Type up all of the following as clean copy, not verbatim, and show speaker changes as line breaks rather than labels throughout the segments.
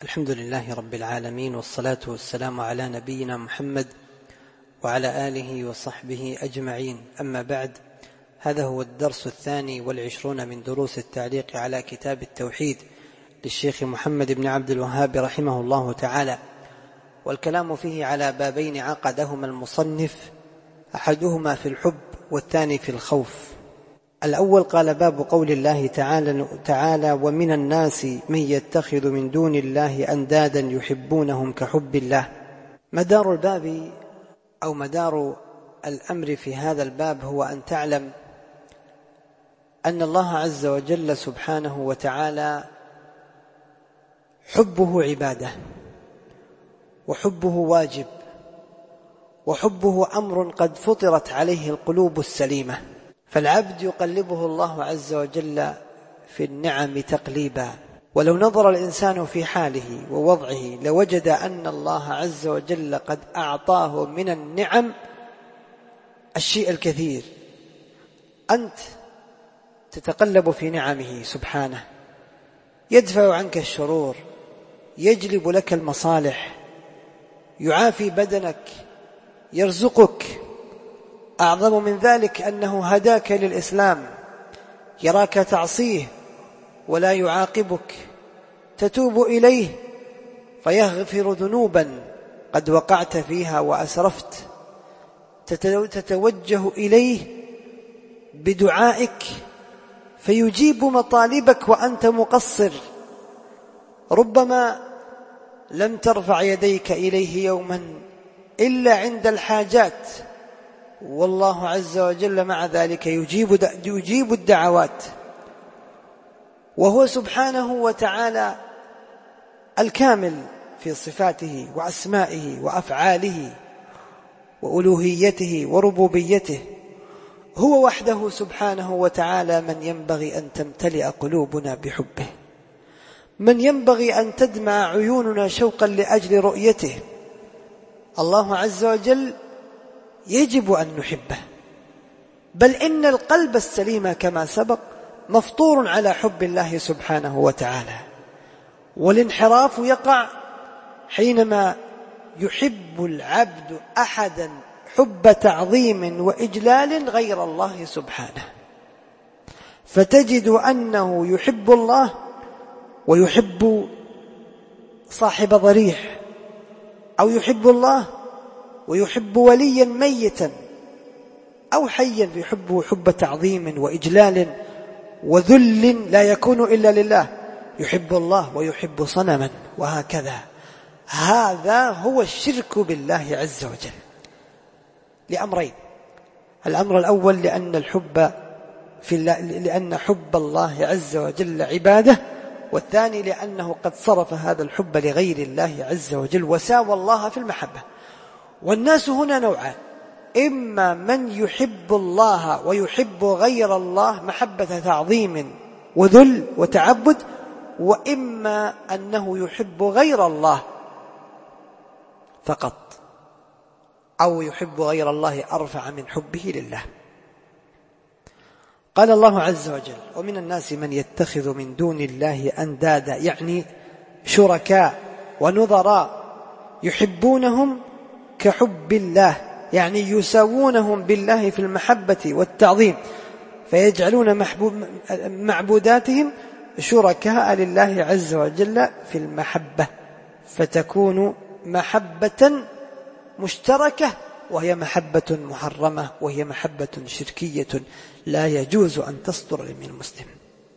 الحمد لله رب العالمين، والصلاة والسلام على نبينا محمد وعلى آله وصحبه أجمعين. أما بعد، هذا هو الدرس 22 من دروس التعليق على كتاب التوحيد للشيخ محمد بن عبد الوهاب رحمه الله تعالى، والكلام فيه على بابين عقدهما المصنف، أحدهما في الحب والثاني في الخوف. الأول قال: باب قول الله تعالى: ومن الناس من يتخذ من دون الله أندادا يحبونهم كحب الله. مدار الباب أو مدار الأمر في هذا الباب هو أن تعلم أن الله عز وجل سبحانه وتعالى حبه عبادة، وحبه واجب، وحبه أمر قد فطرت عليه القلوب السليمة، فالعبد يقلبه الله عز وجل في النعم تقليبا. ولو نظر الإنسان في حاله ووضعه لوجد أن الله عز وجل قد أعطاه من النعم الشيء الكثير. أنت تتقلب في نعمه سبحانه، يدفع عنك الشرور، يجلب لك المصالح، يعافي بدنك، يرزقك. أعظم من ذلك أنه هداك للإسلام، يراك تعصيه ولا يعاقبك، تتوب إليه فيغفر ذنوبا قد وقعت فيها وأسرفت، تتوجه إليه بدعائك فيجيب مطالبك وأنت مقصر، ربما لم ترفع يديك إليه يوما إلا عند الحاجات، والله عز وجل مع ذلك يجيب الدعوات. وهو سبحانه وتعالى الكامل في صفاته وأسمائه وأفعاله وألوهيته وربوبيته. هو وحده سبحانه وتعالى من ينبغي أن تمتلئ قلوبنا بحبه، من ينبغي أن تدمع عيوننا شوقا لأجل رؤيته. الله عز وجل يجب أن نحبه، بل إن القلب السليم كما سبق مفطور على حب الله سبحانه وتعالى، والانحراف يقع حينما يحب العبد أحدا حب تعظيم وإجلال غير الله سبحانه، فتجد أنه يحب الله ويحب صاحب ضريح، أو يحب الله ويحب وليا ميتا، أو حيا يحبه حب تعظيم وإجلال وذل لا يكون إلا لله، يحب الله ويحب صنما، وهكذا. هذا هو الشرك بالله عز وجل لأمرين: الأمر الأول لأن حب الله عز وجل عبادة، والثاني لأنه قد صرف هذا الحب لغير الله عز وجل وساوى الله في المحبة. والناس هنا نوعان: إما من يحب الله ويحب غير الله محبة تعظيم وذل وتعبد، وإما أنه يحب غير الله فقط، أو يحب غير الله أرفع من حبه لله. قال الله عز وجل: ومن الناس من يتخذ من دون الله أندادا، يعني شركاء ونظراء، يحبونهم كحب الله، يعني يساوونهم بالله في المحبة والتعظيم، فيجعلون معبوداتهم شركاء لله عز وجل في المحبة، فتكون محبة مشتركة، وهي محبة محرمة، وهي محبة شركية لا يجوز أن تصدر من المسلم.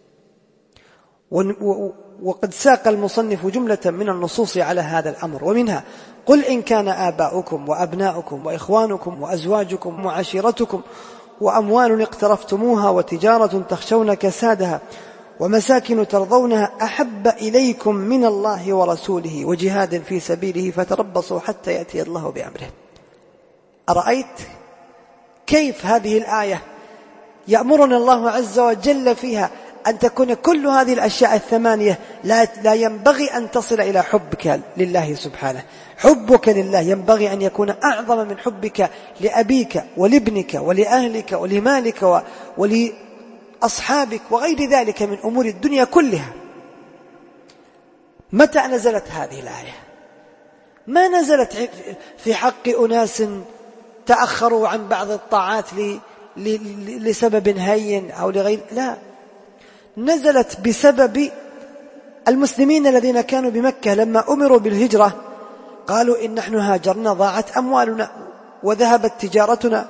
وقد ساق المصنف جملة من النصوص على هذا الأمر، ومنها: قل إن كان آباؤكم وأبناؤكم وإخوانكم وأزواجكم وعشيرتكم وأموال اقترفتموها وتجارة تخشون كسادها ومساكن ترضونها أحب إليكم من الله ورسوله وجهاد في سبيله فتربصوا حتى يأتي الله بأمره. أرأيت كيف هذه الآية يأمرنا الله عز وجل فيها أن تكون كل هذه الأشياء الثمانية لا ينبغي أن تصل إلى حبك لله سبحانه. حبك لله ينبغي أن يكون أعظم من حبك لأبيك ولابنك ولأهلك ولمالك ولأصحابك وغير ذلك من أمور الدنيا كلها. متى نزلت هذه الآية؟ ما نزلت في حق أناس تأخروا عن بعض الطاعات لسبب هين أو لغير، لا، نزلت بسبب المسلمين الذين كانوا بمكة لما أمروا بالهجرة قالوا إن نحن هاجرنا ضاعت أموالنا وذهبت تجارتنا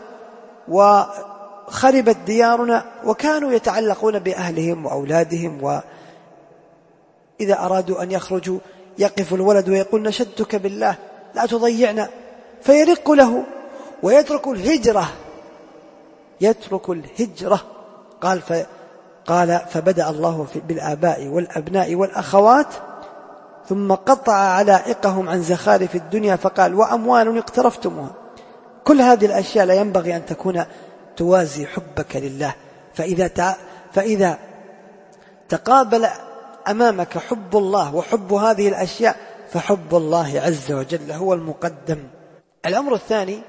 وخربت ديارنا، وكانوا يتعلقون بأهلهم وأولادهم، وإذا أرادوا أن يخرجوا يقف الولد ويقول نشدتك بالله لا تضيعنا، فيرق له ويترك الهجرة، قال فبدأ الله بالآباء والأبناء والأخوات ثم قطع علائقهم عن زخارف الدنيا فقال وأموال اقترفتموها. كل هذه الأشياء لا ينبغي أن تكون توازي حبك لله، فإذا تقابل أمامك حب الله وحب هذه الأشياء فحب الله عز وجل هو المقدم. الأمر الثاني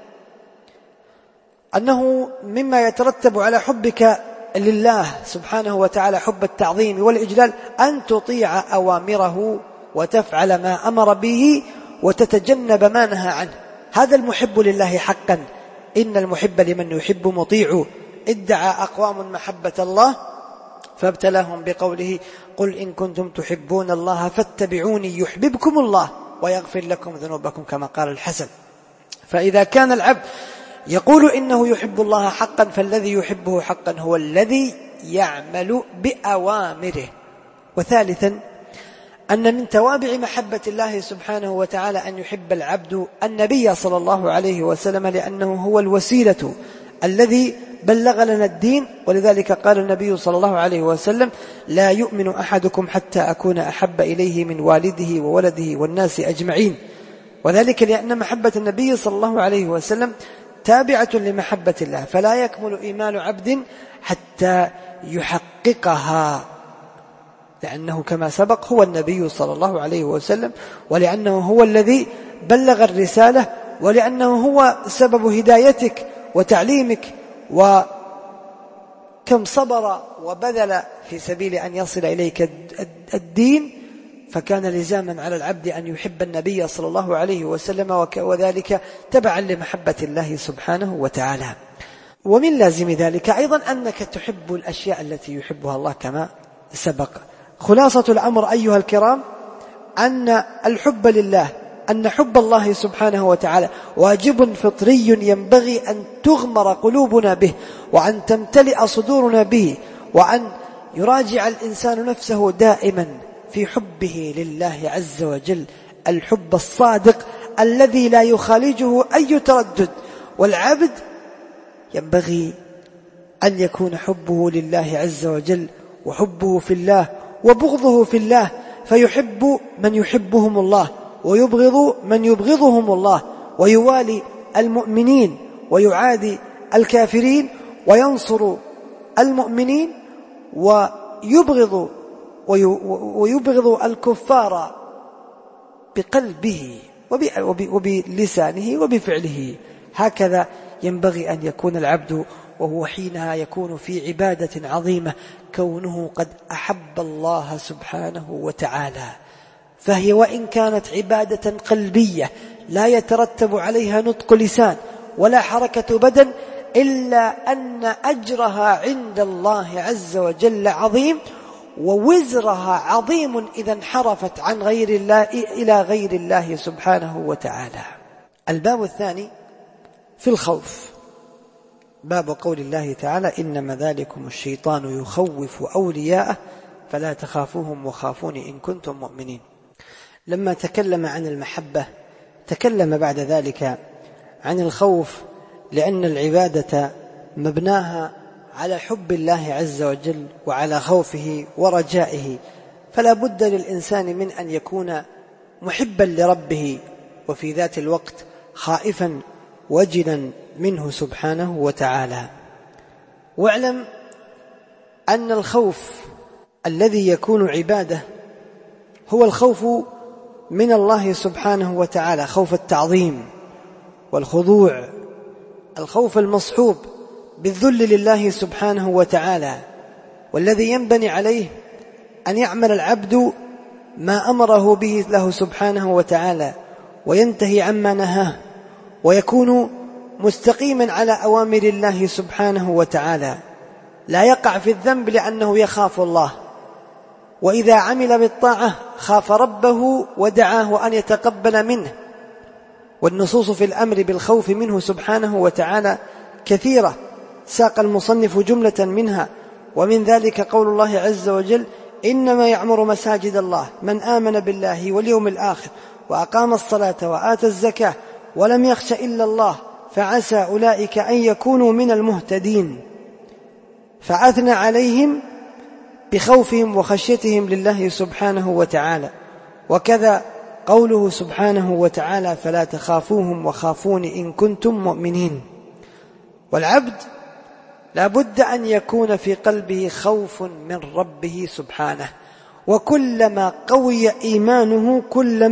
أنه مما يترتب على حبك لله سبحانه وتعالى حب التعظيم والإجلال أن تطيع أوامره وتفعل ما أمر به وتتجنب ما نهى عنه. هذا المحب لله حقا. إن المحب لمن يحب مطيع. ادعى أقوام محبة الله فابتلاهم بقوله قل إن كنتم تحبون الله فاتبعوني يحببكم الله ويغفر لكم ذنوبكم كما قال الحسن. فإذا كان العبد يقول إنه يحب الله حقا فالذي يحبه حقا هو الذي يعمل بأوامره. وثالثا أن من توابع محبة الله سبحانه وتعالى أن يحب العبد النبي صلى الله عليه وسلم لأنه هو الوسيلة الذي بلغ لنا الدين. ولذلك قال النبي صلى الله عليه وسلم لا يؤمن أحدكم حتى أكون أحب إليه من والده وولده والناس أجمعين. وذلك لأن محبة النبي صلى الله عليه وسلم تابعة لمحبة الله، فلا يكمل إيمان عبد حتى يحققها، لأنه كما سبق هو النبي صلى الله عليه وسلم، ولأنه هو الذي بلغ الرسالة، ولأنه هو سبب هدايتك وتعليمك، وكم صبر وبذل في سبيل أن يصل إليك الدين. فكان لزاما على العبد أن يحب النبي صلى الله عليه وسلم، وذلك تبعا لمحبة الله سبحانه وتعالى. ومن لازم ذلك أيضا أنك تحب الأشياء التي يحبها الله كما سبق. خلاصة الأمر أيها الكرام أن الحب لله، أن حب الله سبحانه وتعالى واجب فطري ينبغي أن تغمر قلوبنا به، وأن تمتلئ صدورنا به، وأن يراجع الإنسان نفسه دائما في حبه لله عز وجل، الحب الصادق الذي لا يخالجه أي تردد. والعبد ينبغي أن يكون حبه لله عز وجل وحبه في الله وبغضه في الله، فيحب من يحبهم الله ويبغض من يبغضهم الله، ويوالي المؤمنين ويعادي الكافرين، وينصر المؤمنين ويبغض الكفار بقلبه وبلسانه وبفعله. هكذا ينبغي أن يكون العبد، وهو حينها يكون في عبادة عظيمة كونه قد أحب الله سبحانه وتعالى. فهي وإن كانت عبادة قلبية لا يترتب عليها نطق لسان ولا حركة بدن، إلا أن أجرها عند الله عز وجل عظيم، ووزرها عظيم إذا انحرفت عن غير الله إلى غير الله سبحانه وتعالى. الباب الثاني في الخوف، باب قول الله تعالى إنما ذلكم الشيطان يخوف أولياءه فلا تخافوهم وخافون إن كنتم مؤمنين. لما تكلم عن المحبة تكلم بعد ذلك عن الخوف، لأن العبادة مبناها على حب الله عز وجل وعلى خوفه ورجائه، فلا بد للإنسان من أن يكون محبا لربه وفي ذات الوقت خائفا وجلا منه سبحانه وتعالى. واعلم أن الخوف الذي يكون عبادة هو الخوف من الله سبحانه وتعالى، خوف التعظيم والخضوع، الخوف المصحوب بالذل لله سبحانه وتعالى، والذي ينبني عليه أن يعمل العبد ما أمره به له سبحانه وتعالى وينتهي عما نهاه ويكون مستقيما على أوامر الله سبحانه وتعالى، لا يقع في الذنب لأنه يخاف الله، وإذا عمل بالطاعة خاف ربه ودعاه أن يتقبل منه. والنصوص في الأمر بالخوف منه سبحانه وتعالى كثيرة، ساق المصنف جملة منها، ومن ذلك قول الله عز وجل: إنما يعمر مساجد الله من آمن بالله واليوم الآخر وأقام الصلاة وآتى الزكاة ولم يخش إلا الله فعسى أولئك أن يكونوا من المهتدين، فأثنى عليهم بخوفهم وخشيتهم لله سبحانه وتعالى. وكذا قوله سبحانه وتعالى: فلا تخافوهم وخافون إن كنتم مؤمنين. والعبد لا بد أن يكون في قلبه خوف من ربه سبحانه، وكلما قوي إيمانه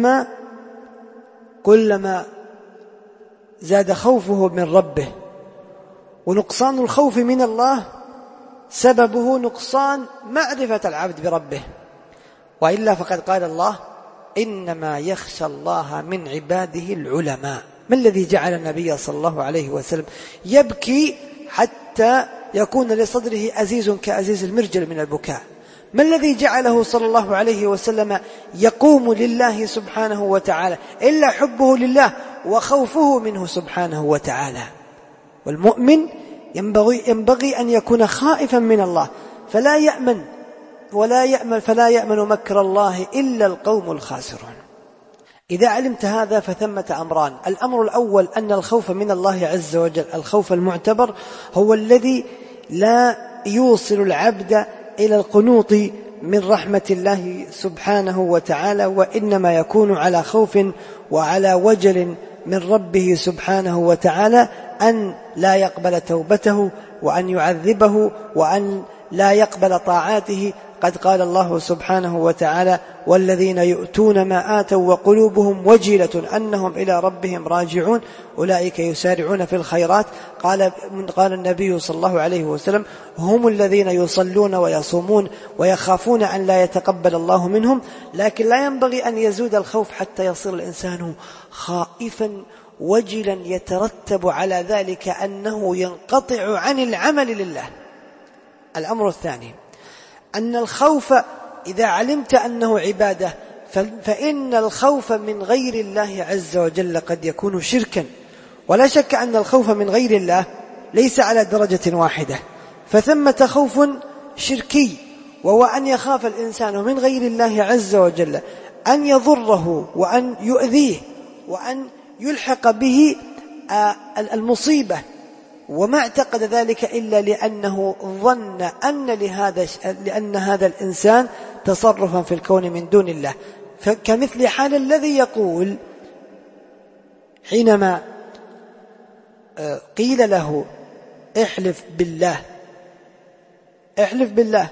كلما زاد خوفه من ربه. ونقصان الخوف من الله سببه نقصان معرفة العبد بربه، وإلا فقد قال الله: إنما يخشى الله من عباده العلماء. ما الذي جعل النبي صلى الله عليه وسلم يبكي حتى يكون لصدره أزيز كأزيز المرجل من البكاء؟ ما الذي جعله صلى الله عليه وسلم يقوم لله سبحانه وتعالى إلا حبه لله وخوفه منه سبحانه وتعالى؟ والمؤمن ينبغي أن يكون خائفا من الله، فلا يأمن مكر الله إلا القوم الخاسرون. إذا علمت هذا فثمة أمران: الأمر الأول أن الخوف من الله عز وجل، الخوف المعتبر، هو الذي لا يوصل العبد إلى القنوط من رحمة الله سبحانه وتعالى، وإنما يكون على خوف وعلى وجل من ربه سبحانه وتعالى أن لا يقبل توبته، وأن يعذبه، وأن لا يقبل طاعاته. قد قال الله سبحانه وتعالى: والذين يؤتون ما آتوا وقلوبهم وجلة أنهم إلى ربهم راجعون أولئك يسارعون في الخيرات. قال النبي صلى الله عليه وسلم: هم الذين يصلون ويصومون ويخافون أن لا يتقبل الله منهم. لكن لا ينبغي أن يزود الخوف حتى يصير الإنسان خائفا وجلا يترتب على ذلك أنه ينقطع عن العمل لله. الأمر الثاني أن الخوف إذا علمت أنه عبادة، فإن الخوف من غير الله عز وجل قد يكون شركا، ولا شك أن الخوف من غير الله ليس على درجة واحدة، فثمة خوف شركي، وهو أن يخاف الإنسان من غير الله عز وجل أن يضره وأن يؤذيه وأن يلحق به المصيبة، وما اعتقد ذلك إلا لأنه ظن لأن هذا الإنسان تصرفا في الكون من دون الله. فكمثل حال الذي يقول حينما قيل له: احلف بالله،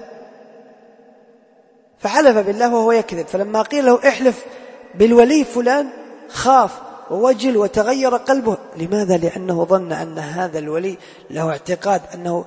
فحلف بالله وهو يكذب، فلما قيل له: احلف بالولي فلان، خاف ووجل وتغير قلبه. لماذا؟ لأنه ظن أن هذا الولي له اعتقاد،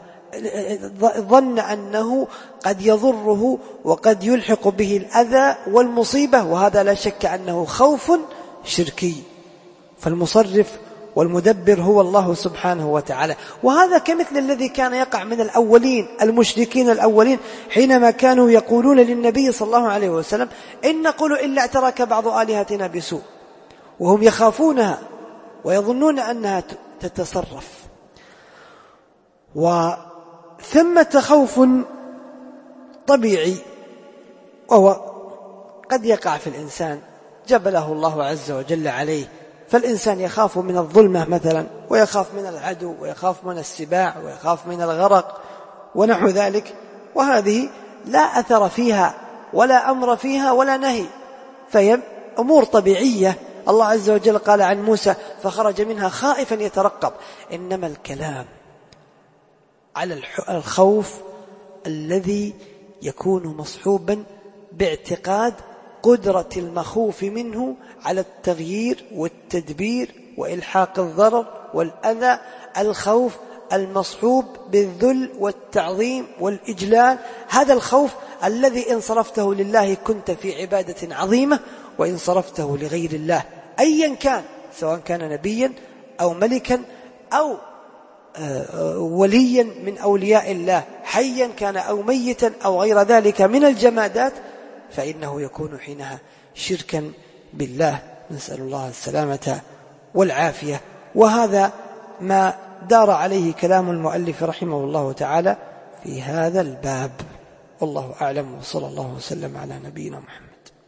ظن أنه قد يضره وقد يلحق به الأذى والمصيبة، وهذا لا شك أنه خوف شركي. فالمصرف والمدبر هو الله سبحانه وتعالى. وهذا كمثل الذي كان يقع من الأولين، المشركين الأولين، حينما كانوا يقولون للنبي صلى الله عليه وسلم: إن نقول إلا اعتراك بعض آلهتنا بسوء، وهم يخافونها ويظنون أنها تتصرف. وثمة خوف طبيعي، وهو قد يقع في الإنسان جبله الله عز وجل عليه، فالإنسان يخاف من الظلمة مثلا، ويخاف من العدو، ويخاف من السباع، ويخاف من الغرق ونحو ذلك، وهذه لا أثر فيها ولا أمر فيها ولا نهي، فهي أمور طبيعية. الله عز وجل قال عن موسى: فخرج منها خائفا يترقب. إنما الكلام على الخوف الذي يكون مصحوبا باعتقاد قدرة المخوف منه على التغيير والتدبير وإلحاق الضرر والأذى، الخوف المصحوب بالذل والتعظيم والإجلال، هذا الخوف الذي إن صرفته لله كنت في عبادة عظيمة، وإن صرفته لغير الله أيا كان، سواء كان نبيا أو ملكا أو وليا من أولياء الله، حيا كان أو ميتا أو غير ذلك من الجمادات، فإنه يكون حينها شركا بالله، نسأل الله السلامة والعافية. وهذا ما دار عليه كلام المؤلف رحمه الله تعالى في هذا الباب، والله أعلم، وصلى الله وسلم على نبينا محمد.